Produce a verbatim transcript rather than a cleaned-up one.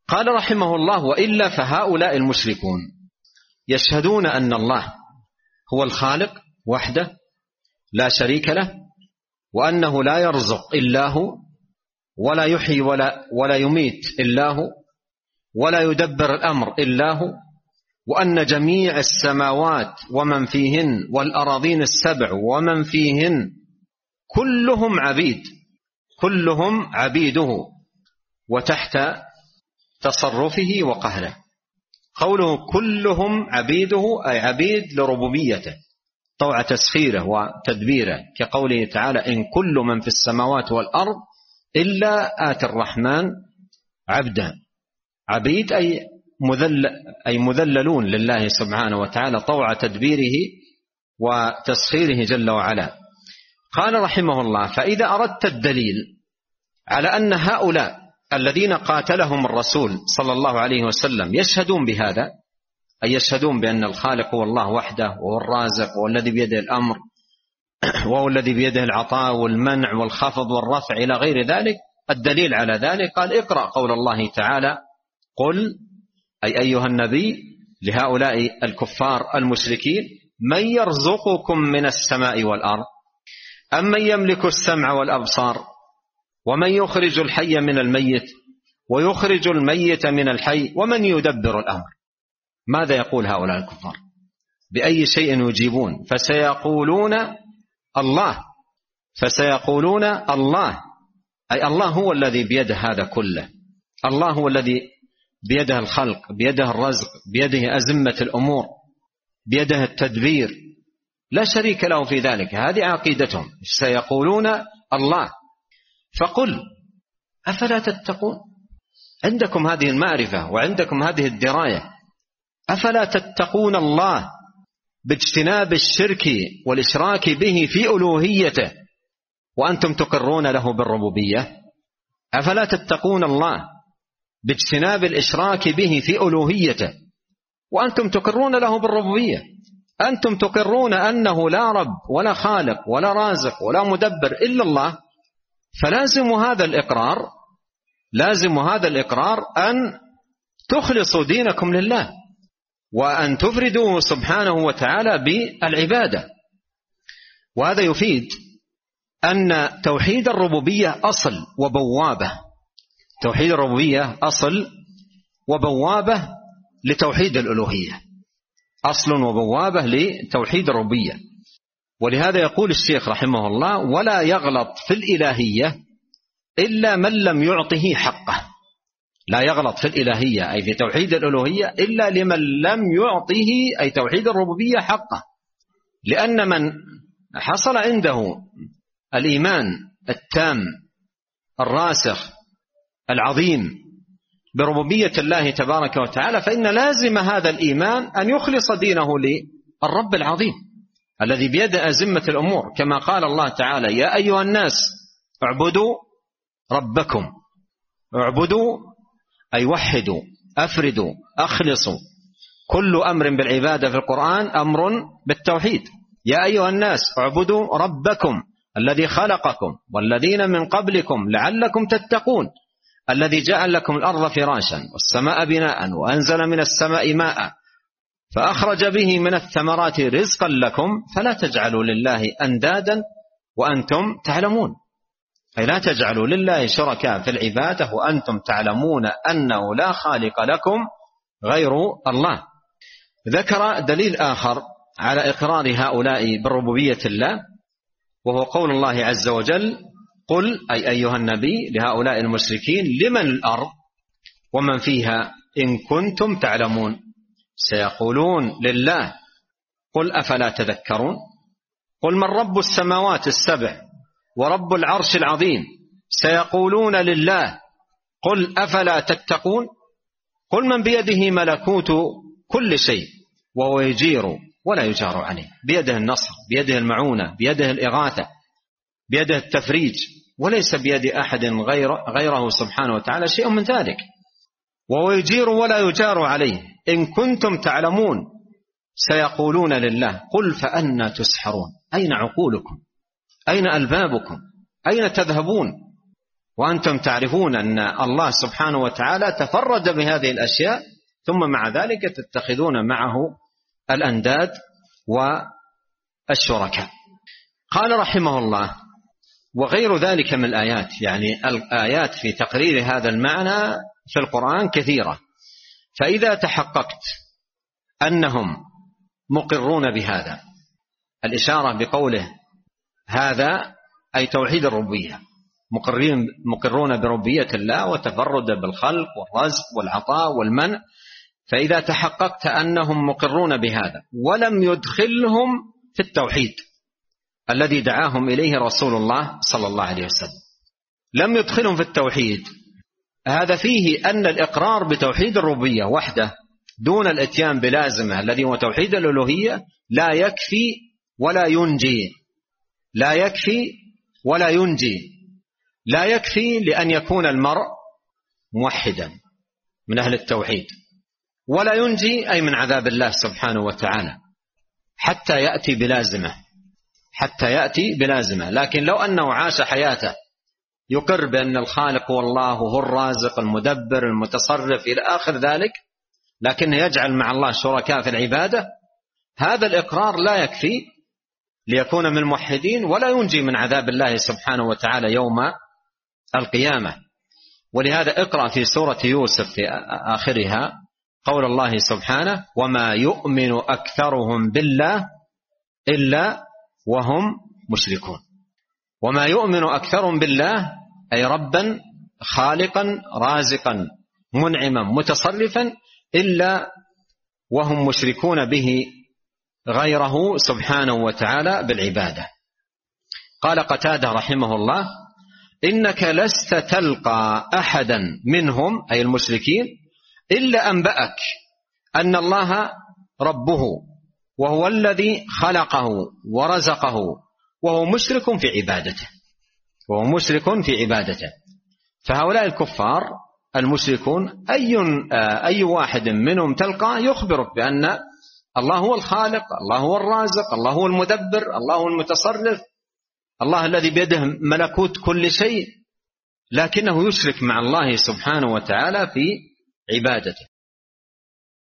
قال رحمه الله: وإلا فهؤلاء المشركون يشهدون أن الله هو الخالق وحده لا شريك له، وأنه لا يرزق إلا هو، ولا يحيي ولا, ولا يميت إلا هو، ولا يدبر الأمر إلا هو، وأن جميع السماوات ومن فيهن والأراضين السبع ومن فيهن كلهم عبيد كلهم عبيده وتحت تصرفه وقهره. قوله كلهم عبيده أي عبيد لربوبيته طوع تسخيره وتدبيره، كقوله تعالى: إن كل من في السماوات والأرض إلا آتي الرحمن عبدا. عبيد أي مذل أي مذللون لله سبحانه وتعالى طوع تدبيره وتسخيره جل وعلا. قال رحمه الله: فإذا أردت الدليل على أن هؤلاء الذين قاتلهم الرسول صلى الله عليه وسلم يشهدون بهذا، أي يشهدون بأن الخالق هو الله وحده، وهو الرازق، وهو الذي بيده الأمر، وهو الذي بيده العطاء والمنع والخفض والرفع إلى غير ذلك، الدليل على ذلك قال: اقرأ قول الله تعالى: قل، أي أيها النبي، لهؤلاء الكفار المشركين: من يرزقكم من السماء والأرض أم من يملك السمع والأبصار ومن يخرج الحي من الميت ويخرج الميت من الحي ومن يدبر الأمر. ماذا يقول هؤلاء الكفار؟ بأي شيء يجيبون؟ فسيقولون الله فسيقولون الله أي الله هو الذي بيده هذا كله، الله هو الذي بيده الخلق، بيده الرزق، بيده أزمة الأمور، بيده التدبير، لا شريك له في ذلك. هذه عقيدتهم، سيقولون الله. فقل أفلا تتقون؟ عندكم هذه المعرفة وعندكم هذه الدراية، أفلا تتقون الله باجتناب الشرك والإشراك به في ألوهيته وأنتم تقرون له بالربوبية؟ أفلا تتقون الله باجتناب الإشراك به في ألوهيته وأنتم تقرون له بالربوبية؟ أنتم تقرون أنه لا رب ولا خالق ولا رازق ولا مدبر إلا الله، فلازم هذا الإقرار لازم هذا الإقرار أن تخلصوا دينكم لله وأن تفردوه سبحانه وتعالى بالعبادة. وهذا يفيد أن توحيد الربوبية أصل وبوابة توحيد الربوبية أصل وبوابة لتوحيد الألوهية، أصل وبوابة لتوحيد الربوبية. ولهذا يقول الشيخ رحمه الله: ولا يغلط في الإلهية إلا من لم يعطه حقه. لا يغلط في الإلهية أي في توحيد الألوهية إلا لمن لم يعطه أي توحيد الربوبية حقه، لأن من حصل عنده الإيمان التام الراسخ العظيم بربوبية الله تبارك وتعالى، فإن لازم هذا الإيمان أن يخلص دينه للرب العظيم الذي بيده أزمة الأمور، كما قال الله تعالى: يا أيها الناس اعبدوا ربكم. اعبدوا أي وحدوا، أفردوا، أخلصوا. كل أمر بالعبادة في القرآن أمر بالتوحيد. يا أيها الناس اعبدوا ربكم الذي خلقكم والذين من قبلكم لعلكم تتقون، الذي جعل لكم الأرض فراشا والسماء بناء وأنزل من السماء ماء فأخرج به من الثمرات رزقا لكم فلا تجعلوا لله أندادا وأنتم تعلمون. أي لا تجعلوا لله شركاء في العبادة وأنتم تعلمون أنه لا خالق لكم غير الله. ذكر دليل آخر على إقرار هؤلاء بربوبية الله، وهو قول الله عز وجل: قل، أي أيها النبي، لهؤلاء المشركين: لمن الأرض ومن فيها إن كنتم تعلمون. سيقولون لله. قل أفلا تذكرون؟ قل من رب السماوات السبع ورب العرش العظيم. سيقولون لله. قل أفلا تتقون؟ قل من بيده ملكوت كل شيء وهو يجير ولا يجار عليه، بيده النصر، بيده المعونة، بيده الإغاثة، بيده التفريج، وليس بيد أحد غير غيره سبحانه وتعالى شيء من ذلك. وهو يجير ولا يجار عليه إن كنتم تعلمون. سيقولون لله. قل فأنى تسحرون؟ أين عقولكم؟ أين ألبابكم؟ أين تذهبون؟ وأنتم تعرفون أن الله سبحانه وتعالى تفرد بهذه الأشياء، ثم مع ذلك تتخذون معه الأنداد والشركاء. قال رحمه الله: وغير ذلك من الآيات، يعني الآيات في تقرير هذا المعنى في القرآن كثيرة. فإذا تحققت أنهم مقرون بهذا، الإشارة بقوله هذا أي توحيد الربوبية، مقرين مقرون بربوبية الله وتفرد بالخلق والرزق والعطاء والمنع. فإذا تحققت أنهم مقرون بهذا ولم يدخلهم في التوحيد الذي دعاهم إليه رسول الله صلى الله عليه وسلم، لم يدخلهم في التوحيد، هذا فيه أن الإقرار بتوحيد الربوبية وحده دون الاتيان بلازمه الذي هو توحيد الألوهية لا يكفي ولا ينجي. لا يكفي ولا ينجي. لا يكفي لأن يكون المرء موحدا من أهل التوحيد، ولا ينجي أي من عذاب الله سبحانه وتعالى حتى يأتي بلازمه، حتى يأتي بلازمه. لكن لو أنه عاش حياته يقر بأن الخالق هو الله، هو الرازق المدبر المتصرف إلى آخر ذلك، لكن يجعل مع الله شركاء في العبادة، هذا الإقرار لا يكفي ليكون من الموحدين ولا ينجي من عذاب الله سبحانه وتعالى يوم القيامة. ولهذا اقرأ في سورة يوسف في آخرها قول الله سبحانه: وما يؤمن أكثرهم بالله إلا وهم مشركون. وما يؤمن أكثرهم بالله أي ربا خالقا رازقا منعما متصرفا إلا وهم مشركون به غيره سبحانه وتعالى بالعبادة. قال قتادة رحمه الله: إنك لست تلقى أحدا منهم أي المشركين إلا أنبأك أن الله ربه وهو الذي خلقه ورزقه وهو مشرك في عبادته وهو مشرك في عبادته. فهؤلاء الكفار المشركون أي, أي واحد منهم تلقى يخبرك بأن الله هو الخالق، الله هو الرازق، الله هو المدبر، الله هو المتصرف، الله الذي بيده ملكوت كل شيء، لكنه يشرك مع الله سبحانه وتعالى في عبادته.